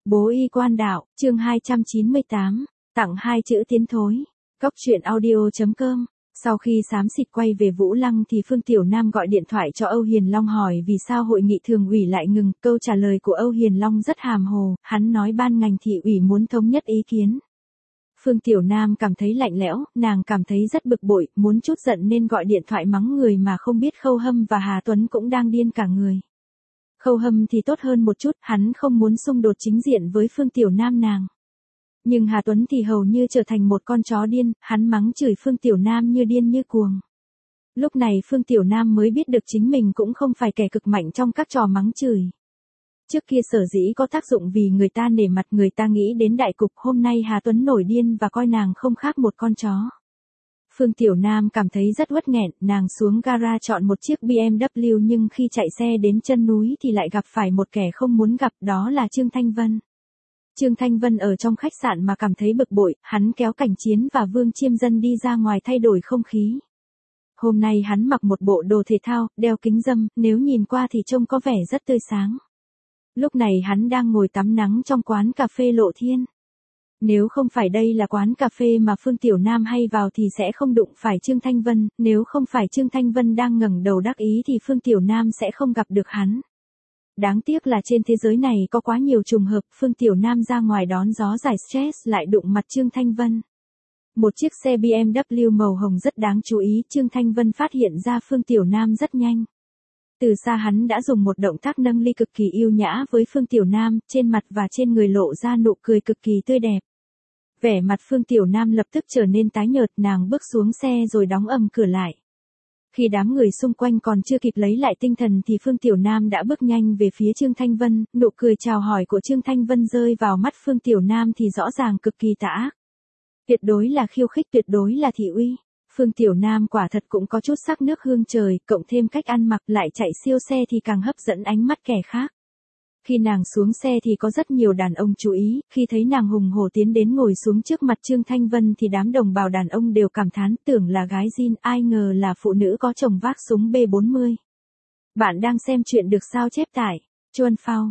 Bố y quan đạo, chương 298, tặng 2 chữ tiến thối. Cóc truyện audio.com. Sau khi xám xịt quay về Vũ Lăng thì Phương Tiểu Nam gọi điện thoại cho Âu Hiền Long hỏi vì sao hội nghị thường ủy lại ngừng. Câu trả lời của Âu Hiền Long rất hàm hồ, hắn nói ban ngành thị ủy muốn thống nhất ý kiến. Phương Tiểu Nam cảm thấy lạnh lẽo, nàng cảm thấy rất bực bội, muốn chút giận nên gọi điện thoại mắng người mà không biết Khâu Hâm và Hà Tuấn cũng đang điên cả người. Khâu Hâm thì tốt hơn một chút, hắn không muốn xung đột chính diện với Phương Tiểu Nam nàng. Nhưng Hà Tuấn thì hầu như trở thành một con chó điên, hắn mắng chửi Phương Tiểu Nam như điên như cuồng. Lúc này Phương Tiểu Nam mới biết được chính mình cũng không phải kẻ cực mạnh trong các trò mắng chửi. Trước kia sở dĩ có tác dụng vì người ta nể mặt, người ta nghĩ đến đại cục. Hôm nay Hà Tuấn nổi điên và coi nàng không khác một con chó. Phương Tiểu Nam cảm thấy rất uất nghẹn, nàng xuống gara chọn một chiếc BMW nhưng khi chạy xe đến chân núi thì lại gặp phải một kẻ không muốn gặp, đó là Trương Thanh Vân. Trương Thanh Vân ở trong khách sạn mà cảm thấy bực bội, hắn kéo Cảnh Chiến và Vương Chiêm Dân đi ra ngoài thay đổi không khí. Hôm nay hắn mặc một bộ đồ thể thao, đeo kính râm, nếu nhìn qua thì trông có vẻ rất tươi sáng. Lúc này hắn đang ngồi tắm nắng trong quán cà phê Lộ Thiên. Nếu không phải đây là quán cà phê mà Phương Tiểu Nam hay vào thì sẽ không đụng phải Trương Thanh Vân, nếu không phải Trương Thanh Vân đang ngẩng đầu đắc ý thì Phương Tiểu Nam sẽ không gặp được hắn. Đáng tiếc là trên thế giới này có quá nhiều trùng hợp, Phương Tiểu Nam ra ngoài đón gió giải stress lại đụng mặt Trương Thanh Vân. Một chiếc xe BMW màu hồng rất đáng chú ý, Trương Thanh Vân phát hiện ra Phương Tiểu Nam rất nhanh. Từ xa hắn đã dùng một động tác nâng ly cực kỳ yêu nhã với Phương Tiểu Nam, trên mặt và trên người lộ ra nụ cười cực kỳ tươi đẹp. Vẻ mặt Phương Tiểu Nam lập tức trở nên tái nhợt, nàng bước xuống xe rồi đóng ầm cửa lại. Khi đám người xung quanh còn chưa kịp lấy lại tinh thần thì Phương Tiểu Nam đã bước nhanh về phía Trương Thanh Vân, nụ cười chào hỏi của Trương Thanh Vân rơi vào mắt Phương Tiểu Nam thì rõ ràng cực kỳ tà ác. Tuyệt đối là khiêu khích, tuyệt đối là thị uy. Phương Tiểu Nam quả thật cũng có chút sắc nước hương trời, cộng thêm cách ăn mặc lại chạy siêu xe thì càng hấp dẫn ánh mắt kẻ khác. Khi nàng xuống xe thì có rất nhiều đàn ông chú ý, khi thấy nàng hùng hổ tiến đến ngồi xuống trước mặt Trương Thanh Vân thì đám đồng bào đàn ông đều cảm thán, tưởng là gái zin, ai ngờ là phụ nữ có chồng vác súng B40. Bạn đang xem chuyện được sao chép tải Chuan Phao,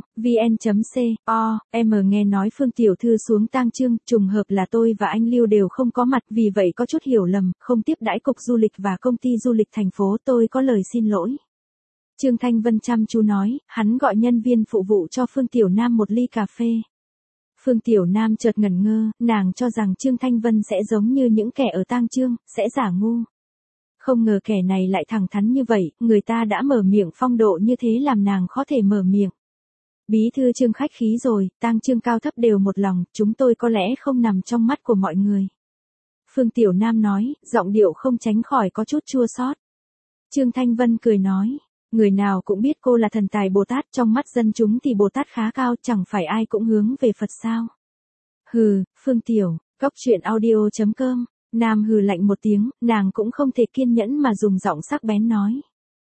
vn.co.m. Nghe nói Phương Tiểu Thư xuống tang chương, trùng hợp là tôi và anh Lưu đều không có mặt, vì vậy có chút hiểu lầm, không tiếp đãi cục du lịch và công ty du lịch thành phố, tôi có lời xin lỗi. Trương Thanh Vân chăm chú nói, hắn gọi nhân viên phụ vụ cho Phương Tiểu Nam một ly cà phê. Phương Tiểu Nam chợt ngẩn ngơ, nàng cho rằng Trương Thanh Vân sẽ giống như những kẻ ở tang chương, sẽ giả ngu. Không ngờ kẻ này lại thẳng thắn như vậy, người ta đã mở miệng phong độ như thế làm nàng khó thể mở miệng. Bí thư Trương khách khí rồi, tang chương cao thấp đều một lòng, chúng tôi có lẽ không nằm trong mắt của mọi người. Phương Tiểu Nam nói, giọng điệu không tránh khỏi có chút chua xót. Trương Thanh Vân cười nói, người nào cũng biết cô là thần tài Bồ Tát, trong mắt dân chúng thì Bồ Tát khá cao, chẳng phải ai cũng hướng về Phật sao. Hừ, Phương Tiểu, cóc truyện audio.com. Nam hừ lạnh một tiếng, nàng cũng không thể kiên nhẫn mà dùng giọng sắc bén nói.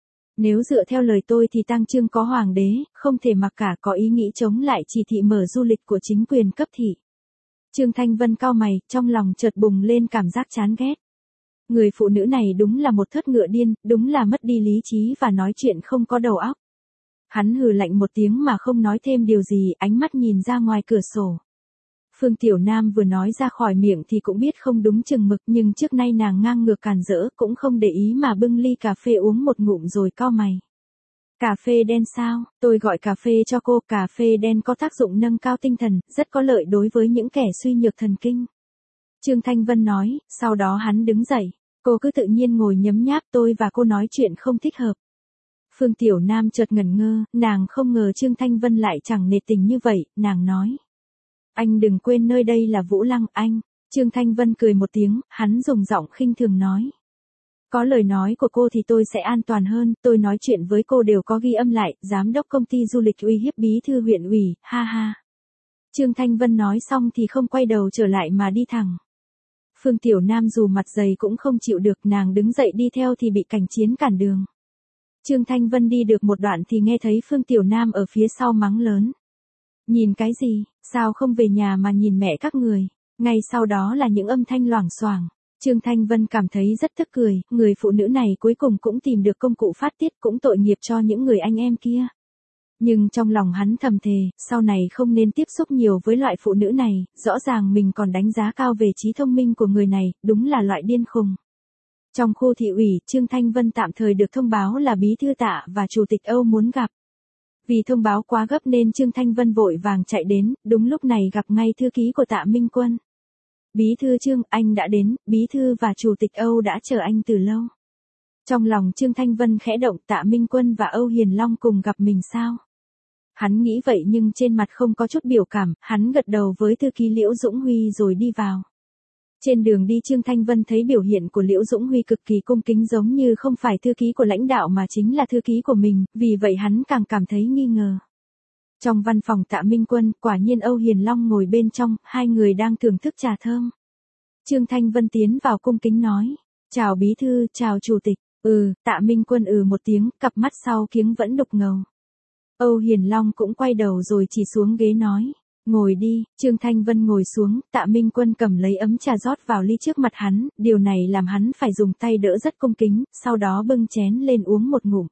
Nếu dựa theo lời tôi thì tang chương có hoàng đế, không thể mặc cả, có ý nghĩ chống lại chỉ thị mở du lịch của chính quyền cấp thị. Trương Thanh Vân cau mày, trong lòng chợt bùng lên cảm giác chán ghét. Người phụ nữ này đúng là một thớt ngựa điên, đúng là mất đi lý trí và nói chuyện không có đầu óc. Hắn hừ lạnh một tiếng mà không nói thêm điều gì, ánh mắt nhìn ra ngoài cửa sổ. Phương Tiểu Nam vừa nói ra khỏi miệng thì cũng biết không đúng chừng mực, nhưng trước nay nàng ngang ngược càn rỡ, cũng không để ý mà bưng ly cà phê uống một ngụm rồi cau mày. Cà phê đen sao? Tôi gọi cà phê cho cô. Cà phê đen có tác dụng nâng cao tinh thần, rất có lợi đối với những kẻ suy nhược thần kinh. Trương Thanh Vân nói, sau đó hắn đứng dậy. Cô cứ tự nhiên ngồi nhấm nháp, tôi và cô nói chuyện không thích hợp. Phương Tiểu Nam chợt ngẩn ngơ, nàng không ngờ Trương Thanh Vân lại chẳng nể tình như vậy, nàng nói. Anh đừng quên nơi đây là Vũ Lăng, anh. Trương Thanh Vân cười một tiếng, hắn dùng giọng khinh thường nói. Có lời nói của cô thì tôi sẽ an toàn hơn, tôi nói chuyện với cô đều có ghi âm lại, giám đốc công ty du lịch uy hiếp bí thư huyện ủy, ha ha. Trương Thanh Vân nói xong thì không quay đầu trở lại mà đi thẳng. Phương Tiểu Nam dù mặt dày cũng không chịu được, nàng đứng dậy đi theo thì bị Cảnh Chiến cản đường. Trương Thanh Vân đi được một đoạn thì nghe thấy Phương Tiểu Nam ở phía sau mắng lớn. Nhìn cái gì, sao không về nhà mà nhìn mẹ các người, ngay sau đó là những âm thanh loảng xoảng. Trương Thanh Vân cảm thấy rất tức cười, người phụ nữ này cuối cùng cũng tìm được công cụ phát tiết, cũng tội nghiệp cho những người anh em kia. Nhưng trong lòng hắn thầm thề, sau này không nên tiếp xúc nhiều với loại phụ nữ này, rõ ràng mình còn đánh giá cao về trí thông minh của người này, đúng là loại điên khùng. Trong khu thị ủy, Trương Thanh Vân tạm thời được thông báo là bí thư Tạ và chủ tịch Âu muốn gặp. Vì thông báo quá gấp nên Trương Thanh Vân vội vàng chạy đến, đúng lúc này gặp ngay thư ký của Tạ Minh Quân. Bí thư Trương, anh đã đến, bí thư và chủ tịch Âu đã chờ anh từ lâu. Trong lòng Trương Thanh Vân khẽ động, Tạ Minh Quân và Âu Hiền Long cùng gặp mình sao? Hắn nghĩ vậy nhưng trên mặt không có chút biểu cảm, hắn gật đầu với thư ký Liễu Dũng Huy rồi đi vào. Trên đường đi Trương Thanh Vân thấy biểu hiện của Liễu Dũng Huy cực kỳ cung kính, giống như không phải thư ký của lãnh đạo mà chính là thư ký của mình, vì vậy hắn càng cảm thấy nghi ngờ. Trong văn phòng Tạ Minh Quân, quả nhiên Âu Hiền Long ngồi bên trong, hai người đang thưởng thức trà thơm. Trương Thanh Vân tiến vào cung kính nói, chào bí thư, chào chủ tịch. Tạ Minh Quân một tiếng, cặp mắt sau kiếng vẫn đục ngầu. Âu Hiền Long cũng quay đầu rồi chỉ xuống ghế nói, ngồi đi. Trương Thanh Vân ngồi xuống, Tạ Minh Quân cầm lấy ấm trà rót vào ly trước mặt hắn, điều này làm hắn phải dùng tay đỡ rất cung kính, sau đó bưng chén lên uống một ngụm.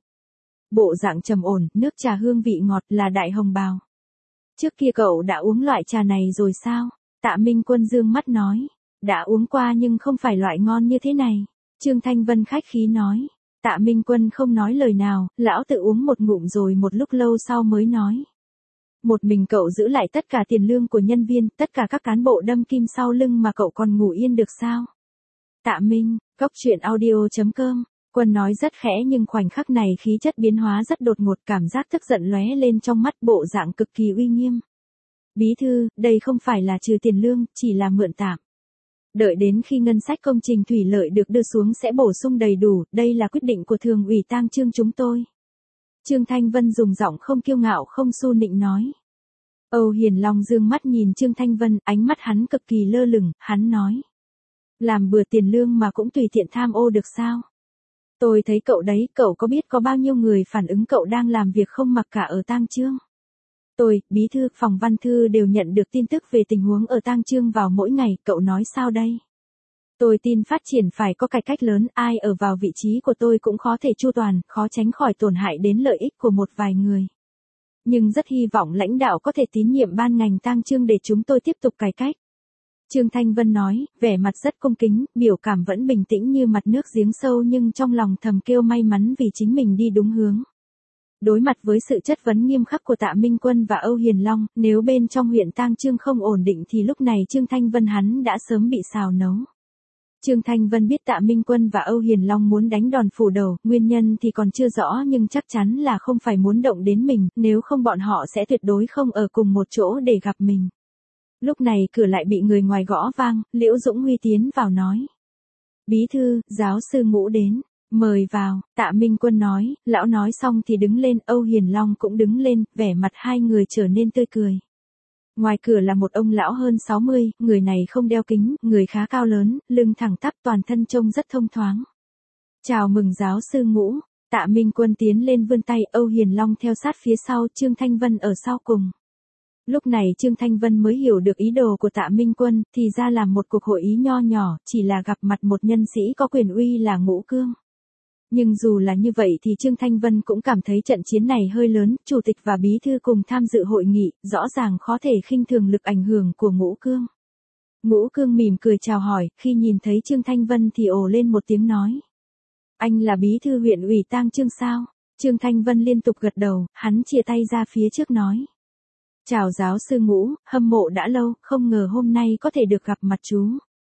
Bộ dạng trầm ổn, nước trà hương vị ngọt là đại hồng bào. Trước kia cậu đã uống loại trà này rồi sao? Tạ Minh Quân dương mắt nói, đã uống qua nhưng không phải loại ngon như thế này. Trương Thanh Vân khách khí nói. Tạ Minh Quân không nói lời nào, lão tự uống một ngụm rồi một lúc lâu sau mới nói. Một mình cậu giữ lại tất cả tiền lương của nhân viên, tất cả các cán bộ đâm kim sau lưng mà cậu còn ngủ yên được sao? Tạ Minh, Cốc Truyện Audio.com. Quân nói rất khẽ nhưng khoảnh khắc này khí chất biến hóa rất đột ngột, cảm giác tức giận lóe lên trong mắt, bộ dạng cực kỳ uy nghiêm. Bí thư, đây không phải là trừ tiền lương, chỉ là mượn tạm. Đợi đến khi ngân sách công trình thủy lợi được đưa xuống sẽ bổ sung đầy đủ, đây là quyết định của thường ủy Tang Chương chúng tôi. Trương Thanh Vân dùng giọng không kiêu ngạo không su nịnh nói. Âu Hiền Long dương mắt nhìn Trương Thanh Vân, ánh mắt hắn cực kỳ lơ lửng, hắn nói. Làm bừa tiền lương mà cũng tùy tiện tham ô được sao? Tôi thấy cậu đấy, cậu có biết có bao nhiêu người phản ứng cậu đang làm việc không mặc cả ở Tang Chương? Tôi, bí thư, phòng văn thư đều nhận được tin tức về tình huống ở Tang Chương vào mỗi ngày, cậu nói sao đây? Tôi tin phát triển phải có cải cách lớn, ai ở vào vị trí của tôi cũng khó thể chu toàn, khó tránh khỏi tổn hại đến lợi ích của một vài người. Nhưng rất hy vọng lãnh đạo có thể tín nhiệm ban ngành Tang Chương để chúng tôi tiếp tục cải cách. Trương Thanh Vân nói, vẻ mặt rất cung kính, biểu cảm vẫn bình tĩnh như mặt nước giếng sâu nhưng trong lòng thầm kêu may mắn vì chính mình đi đúng hướng. Đối mặt với sự chất vấn nghiêm khắc của Tạ Minh Quân và Âu Hiền Long, nếu bên trong huyện Tang Chương không ổn định thì lúc này Trương Thanh Vân hắn đã sớm bị xào nấu. Trương Thanh Vân biết Tạ Minh Quân và Âu Hiền Long muốn đánh đòn phủ đầu, nguyên nhân thì còn chưa rõ nhưng chắc chắn là không phải muốn động đến mình, nếu không bọn họ sẽ tuyệt đối không ở cùng một chỗ để gặp mình. Lúc này cửa lại bị người ngoài gõ vang, Liễu Dũng Huy tiến vào nói. Bí thư, giáo sư Ngũ đến, mời vào. Tạ Minh Quân nói, lão nói xong thì đứng lên, Âu Hiền Long cũng đứng lên, vẻ mặt hai người trở nên tươi cười. Ngoài cửa là một ông lão hơn 60, người này không đeo kính, người khá cao lớn, lưng thẳng tắp, toàn thân trông rất thông thoáng. Chào mừng giáo sư Ngũ. Tạ Minh Quân tiến lên vươn tay, Âu Hiền Long theo sát phía sau, Trương Thanh Vân ở sau cùng. Lúc này Trương Thanh Vân mới hiểu được ý đồ của Tạ Minh Quân, thì ra là một cuộc hội ý nho nhỏ, chỉ là gặp mặt một nhân sĩ có quyền uy là Ngũ Cương. Nhưng dù là như vậy thì Trương Thanh Vân cũng cảm thấy trận chiến này hơi lớn, chủ tịch và bí thư cùng tham dự hội nghị, rõ ràng khó thể khinh thường lực ảnh hưởng của Ngũ Cương. Ngũ Cương mỉm cười chào hỏi, khi nhìn thấy Trương Thanh Vân thì ồ lên một tiếng nói. Anh là bí thư huyện ủy Tang Chương sao? Trương Thanh Vân liên tục gật đầu, hắn chia tay ra phía trước nói. Chào giáo sư Ngũ, hâm mộ đã lâu, không ngờ hôm nay có thể được gặp mặt chú.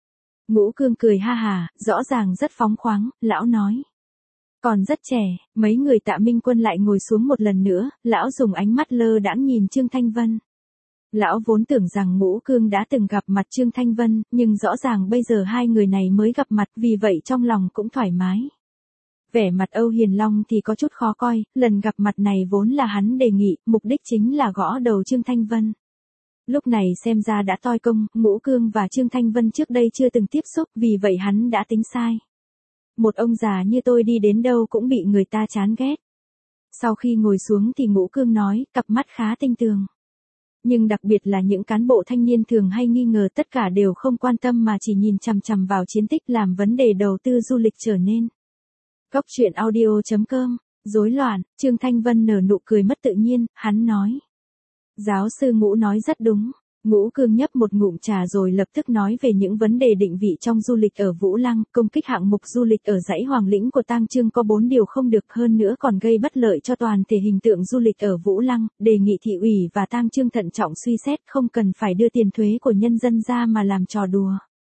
Ngũ Cương cười ha hà, rõ ràng rất phóng khoáng, lão nói. Còn rất trẻ, mấy người Tạ Minh Quân lại ngồi xuống một lần nữa, lão dùng ánh mắt lơ đãng nhìn Trương Thanh Vân. Lão vốn tưởng rằng Ngũ Cương đã từng gặp mặt Trương Thanh Vân, nhưng rõ ràng bây giờ hai người này mới gặp mặt, vì vậy trong lòng cũng thoải mái. Vẻ mặt Âu Hiền Long thì có chút khó coi, lần gặp mặt này vốn là hắn đề nghị, mục đích chính là gõ đầu Trương Thanh Vân. Lúc này xem ra đã toi công, Ngũ Cương và Trương Thanh Vân trước đây chưa từng tiếp xúc, vì vậy hắn đã tính sai. Một ông già như tôi đi đến đâu cũng bị người ta chán ghét. Sau khi ngồi xuống thì Ngũ Cương nói, cặp mắt khá tinh tường. Nhưng đặc biệt là những cán bộ thanh niên thường hay nghi ngờ, tất cả đều không quan tâm mà chỉ nhìn chằm chằm vào chiến tích, làm vấn đề đầu tư du lịch trở nên. Cốc Truyện Audio.com Rối loạn, Trương Thanh Vân nở nụ cười mất tự nhiên, hắn nói. Giáo sư Ngũ nói rất đúng. Ngũ Cương nhấp một ngụm trà rồi lập tức nói về những vấn đề định vị trong du lịch ở Vũ Lăng, công kích hạng mục du lịch ở dãy Hoàng Lĩnh của Tang Chương có 4 điều không được, hơn nữa còn gây bất lợi cho toàn thể hình tượng du lịch ở Vũ Lăng, đề nghị thị ủy và Tang Chương thận trọng suy xét, không cần phải đưa tiền thuế của nhân dân ra mà làm trò đùa.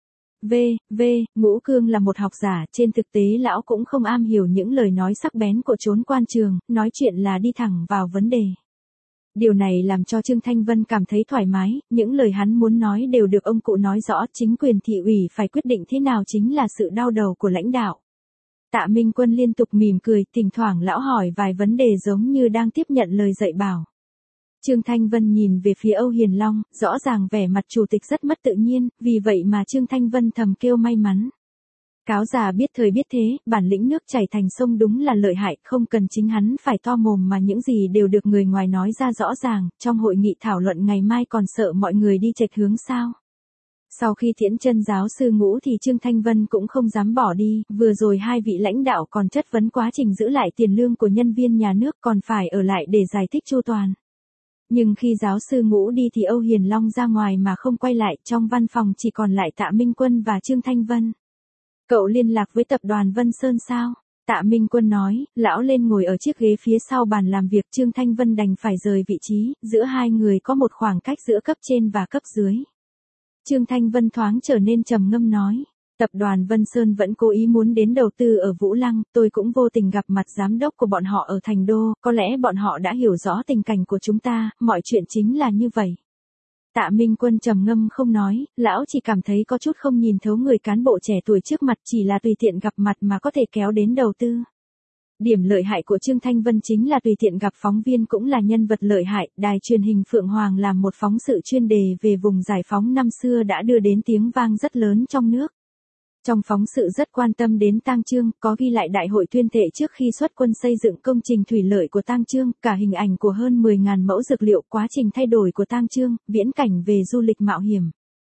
Ngũ Cương là một học giả, trên thực tế lão cũng không am hiểu những lời nói sắc bén của chốn quan trường, nói chuyện là đi thẳng vào vấn đề. Điều này làm cho Trương Thanh Vân cảm thấy thoải mái, những lời hắn muốn nói đều được ông cụ nói rõ, chính quyền thị ủy phải quyết định thế nào chính là sự đau đầu của lãnh đạo. Tạ Minh Quân liên tục mỉm cười, thỉnh thoảng lão hỏi vài vấn đề giống như đang tiếp nhận lời dạy bảo. Trương Thanh Vân nhìn về phía Âu Hiền Long, rõ ràng vẻ mặt chủ tịch rất mất tự nhiên, vì vậy mà Trương Thanh Vân thầm kêu may mắn. Cáo già biết thời biết thế, bản lĩnh nước chảy thành sông đúng là lợi hại, không cần chính hắn phải to mồm mà những gì đều được người ngoài nói ra rõ ràng, trong hội nghị thảo luận ngày mai còn sợ mọi người đi chệch hướng sao. Sau khi tiễn chân giáo sư Ngũ thì Trương Thanh Vân cũng không dám bỏ đi, vừa rồi hai vị lãnh đạo còn chất vấn quá trình giữ lại tiền lương của nhân viên nhà nước còn phải ở lại để giải thích chu toàn. Nhưng khi giáo sư Ngũ đi thì Âu Hiền Long ra ngoài mà không quay lại, trong văn phòng chỉ còn lại Tạ Minh Quân và Trương Thanh Vân. Cậu liên lạc với tập đoàn Vân Sơn sao? Tạ Minh Quân nói, lão lên ngồi ở chiếc ghế phía sau bàn làm việc, Trương Thanh Vân đành phải rời vị trí, giữa hai người có một khoảng cách giữa cấp trên và cấp dưới. Trương Thanh Vân thoáng trở nên trầm ngâm nói, tập đoàn Vân Sơn vẫn cố ý muốn đến đầu tư ở Vũ Lăng, tôi cũng vô tình gặp mặt giám đốc của bọn họ ở Thành Đô, có lẽ bọn họ đã hiểu rõ tình cảnh của chúng ta, mọi chuyện chính là như vậy. Tạ Minh Quân trầm ngâm không nói, lão chỉ cảm thấy có chút không nhìn thấu người cán bộ trẻ tuổi trước mặt, chỉ là tùy tiện gặp mặt mà có thể kéo đến đầu tư. Điểm lợi hại của Trương Thanh Vân chính là tùy tiện gặp phóng viên cũng là nhân vật lợi hại, đài truyền hình Phượng Hoàng làm một phóng sự chuyên đề về vùng giải phóng năm xưa đã đưa đến tiếng vang rất lớn trong nước. Trong phóng sự rất quan tâm đến Tang Chương, có ghi lại đại hội tuyên thệ trước khi xuất quân xây dựng công trình thủy lợi của Tang Chương, cả hình ảnh của hơn 10.000 mẫu dược liệu, quá trình thay đổi của Tang Chương, viễn cảnh về du lịch mạo hiểm.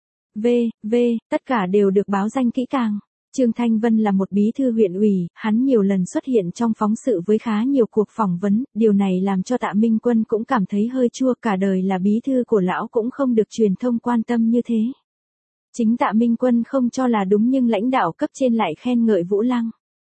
Tất cả đều được báo danh kỹ càng. Trương Thanh Vân là một bí thư huyện ủy, hắn nhiều lần xuất hiện trong phóng sự với khá nhiều cuộc phỏng vấn, điều này làm cho Tạ Minh Quân cũng cảm thấy hơi chua, cả đời là bí thư của lão cũng không được truyền thông quan tâm như thế. Chính Tạ Minh Quân không cho là đúng nhưng lãnh đạo cấp trên lại khen ngợi Vũ Lăng.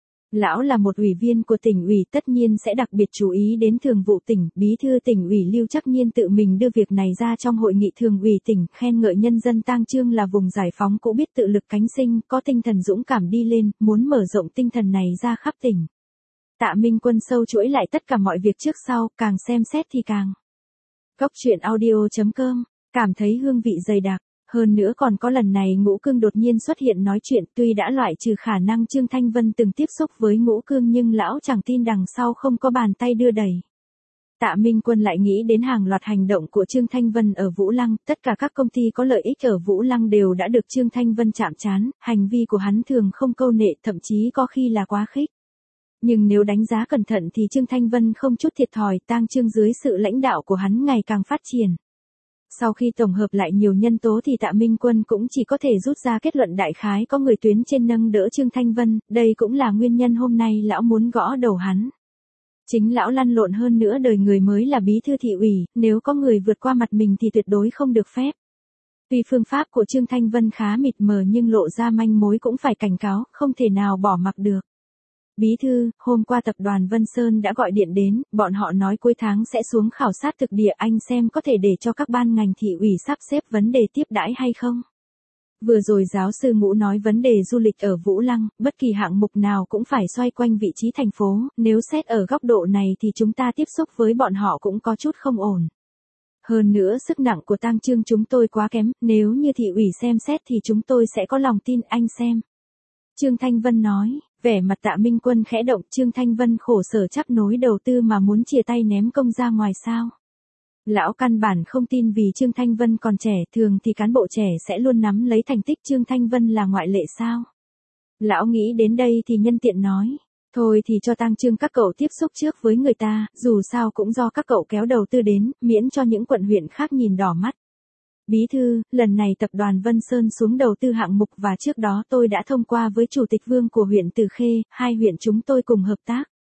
Lão là một ủy viên của tỉnh ủy tất nhiên sẽ đặc biệt chú ý đến thường vụ tỉnh, bí thư tỉnh ủy Lưu Trắc Nhiên tự mình đưa việc này ra trong hội nghị thường ủy tỉnh, khen ngợi nhân dân Tang Chương là vùng giải phóng cũ biết tự lực cánh sinh, có tinh thần dũng cảm đi lên, muốn mở rộng tinh thần này ra khắp tỉnh. Tạ Minh Quân sâu chuỗi lại tất cả mọi việc trước sau, càng xem xét thì càng. Góc truyện audio.com, cảm thấy hương vị dày đặc. Hơn nữa còn có lần này Ngũ Cương đột nhiên xuất hiện nói chuyện, tuy đã loại trừ khả năng Trương Thanh Vân từng tiếp xúc với Ngũ Cương nhưng lão chẳng tin đằng sau không có bàn tay đưa đẩy. Tạ Minh Quân lại nghĩ đến hàng loạt hành động của Trương Thanh Vân ở Vũ Lăng, tất cả các công ty có lợi ích ở Vũ Lăng đều đã được Trương Thanh Vân chạm trán, hành vi của hắn thường không câu nệ, thậm chí có khi là quá khích. Nhưng nếu đánh giá cẩn thận thì Trương Thanh Vân không chút thiệt thòi, Tang Chương dưới sự lãnh đạo của hắn ngày càng phát triển. Sau khi tổng hợp lại nhiều nhân tố thì Tạ Minh Quân cũng chỉ có thể rút ra kết luận đại khái có người tuyến trên nâng đỡ Trương Thanh Vân, đây cũng là nguyên nhân hôm nay lão muốn gõ đầu hắn. Chính lão lăn lộn hơn nữa đời người mới là bí thư thị ủy, nếu có người vượt qua mặt mình thì tuyệt đối không được phép. Tuy phương pháp của Trương Thanh Vân khá mịt mờ nhưng lộ ra manh mối cũng phải cảnh cáo, không thể nào bỏ mặc được. Bí thư, hôm qua tập đoàn Vân Sơn đã gọi điện đến, bọn họ nói cuối tháng sẽ xuống khảo sát thực địa, anh xem có thể để cho các ban ngành thị ủy sắp xếp vấn đề tiếp đãi hay không. Vừa rồi giáo sư Ngũ nói vấn đề du lịch ở Vũ Lăng, bất kỳ hạng mục nào cũng phải xoay quanh vị trí thành phố, nếu xét ở góc độ này thì chúng ta tiếp xúc với bọn họ cũng có chút không ổn. Hơn nữa sức nặng của Tang Chương chúng tôi quá kém, nếu như thị ủy xem xét thì chúng tôi sẽ có lòng tin, anh xem. Trương Thanh Vân nói, vẻ mặt Tạ Minh Quân khẽ động, Trương Thanh Vân khổ sở chắp nối đầu tư mà muốn chia tay ném công ra ngoài sao. Lão căn bản không tin vì Trương Thanh Vân còn trẻ, thường thì cán bộ trẻ sẽ luôn nắm lấy thành tích, Trương Thanh Vân là ngoại lệ sao. Lão nghĩ đến đây thì nhân tiện nói, thôi thì cho Tang Chương các cậu tiếp xúc trước với người ta, dù sao cũng do các cậu kéo đầu tư đến, miễn cho những quận huyện khác nhìn đỏ mắt. Bí thư, lần này tập đoàn Vân Sơn xuống đầu tư hạng mục và trước đó tôi đã thông qua với chủ tịch Vương của huyện Từ Khê, hai huyện chúng tôi cùng hợp tác.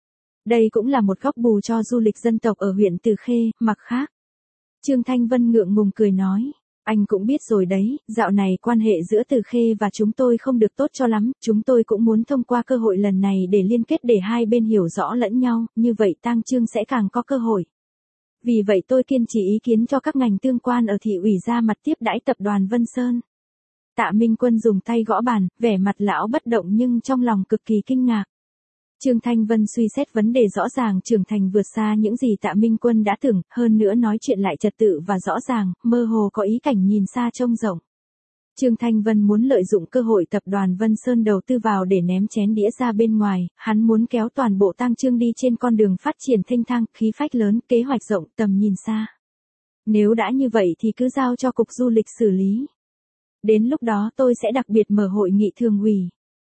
Đây cũng là một góc bù cho du lịch dân tộc ở huyện Từ Khê. Mặt khác, Trương Thanh Vân ngượng ngùng cười nói, anh cũng biết rồi đấy, dạo này quan hệ giữa Từ Khê và chúng tôi không được tốt cho lắm, chúng tôi cũng muốn thông qua cơ hội lần này để liên kết để hai bên hiểu rõ lẫn nhau, như vậy Tang Chương sẽ càng có cơ hội. Vì vậy tôi kiên trì ý kiến cho các ngành tương quan ở thị ủy ra mặt tiếp đãi tập đoàn Vân Sơn. Tạ Minh Quân dùng tay gõ bàn, vẻ mặt lão bất động nhưng trong lòng cực kỳ kinh ngạc. Trương Thanh Vân suy xét vấn đề rõ ràng trưởng thành vượt xa những gì Tạ Minh Quân đã tưởng, hơn nữa nói chuyện lại trật tự và rõ ràng, mơ hồ có ý cảnh nhìn xa trông rộng. Trương Thanh Vân muốn lợi dụng cơ hội tập đoàn Vân Sơn đầu tư vào để ném chén đĩa ra bên ngoài, hắn muốn kéo toàn bộ Tang Chương đi trên con đường phát triển thênh thang, khí phách lớn, kế hoạch rộng, tầm nhìn xa. Nếu đã như vậy thì cứ giao cho Cục Du lịch xử lý. Đến lúc đó tôi sẽ đặc biệt mở hội nghị thường ủy.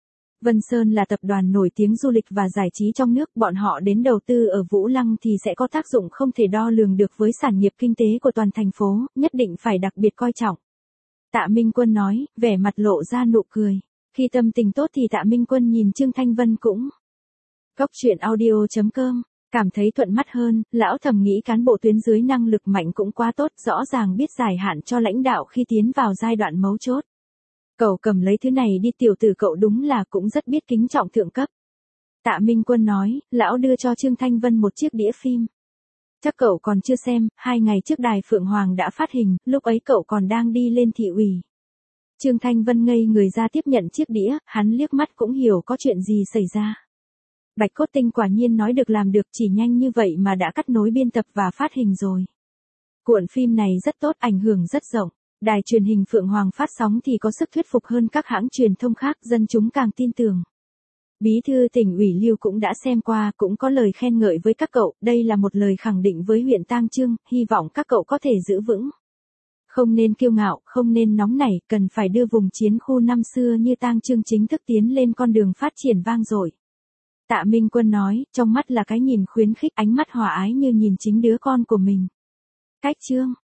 Vân Sơn là tập đoàn nổi tiếng du lịch và giải trí trong nước, bọn họ đến đầu tư ở Vũ Lăng thì sẽ có tác dụng không thể đo lường được với sản nghiệp kinh tế của toàn thành phố, nhất định phải đặc biệt coi trọng. Tạ Minh Quân nói, vẻ mặt lộ ra nụ cười. Khi tâm tình tốt thì Tạ Minh Quân nhìn Trương Thanh Vân cũng. Góc truyện audio.com, cảm thấy thuận mắt hơn, lão thầm nghĩ cán bộ tuyến dưới năng lực mạnh cũng quá tốt, rõ ràng biết giải hạn cho lãnh đạo khi tiến vào giai đoạn mấu chốt. Cậu cầm lấy thứ này đi, tiểu tử cậu đúng là cũng rất biết kính trọng thượng cấp. Tạ Minh Quân nói, lão đưa cho Trương Thanh Vân một chiếc đĩa phim. Chắc cậu còn chưa xem, 2 ngày trước Đài Phượng Hoàng đã phát hình, lúc ấy cậu còn đang đi lên thị ủy. Trương Thanh Vân ngây người ra tiếp nhận chiếc đĩa, hắn liếc mắt cũng hiểu có chuyện gì xảy ra. Bạch Cốt Tinh quả nhiên nói được làm được, chỉ nhanh như vậy mà đã cắt nối biên tập và phát hình rồi. Cuộn phim này rất tốt, ảnh hưởng rất rộng. Đài truyền hình Phượng Hoàng phát sóng thì có sức thuyết phục hơn các hãng truyền thông khác, dân chúng càng tin tưởng. Bí thư tỉnh ủy Lưu cũng đã xem qua, cũng có lời khen ngợi với các cậu, đây là một lời khẳng định với huyện Tang Chương, hy vọng các cậu có thể giữ vững. Không nên kiêu ngạo, không nên nóng nảy, cần phải đưa vùng chiến khu năm xưa như Tang Chương chính thức tiến lên con đường phát triển vang dội. Tạ Minh Quân nói, trong mắt là cái nhìn khuyến khích, ánh mắt hòa ái như nhìn chính đứa con của mình. Cách Chương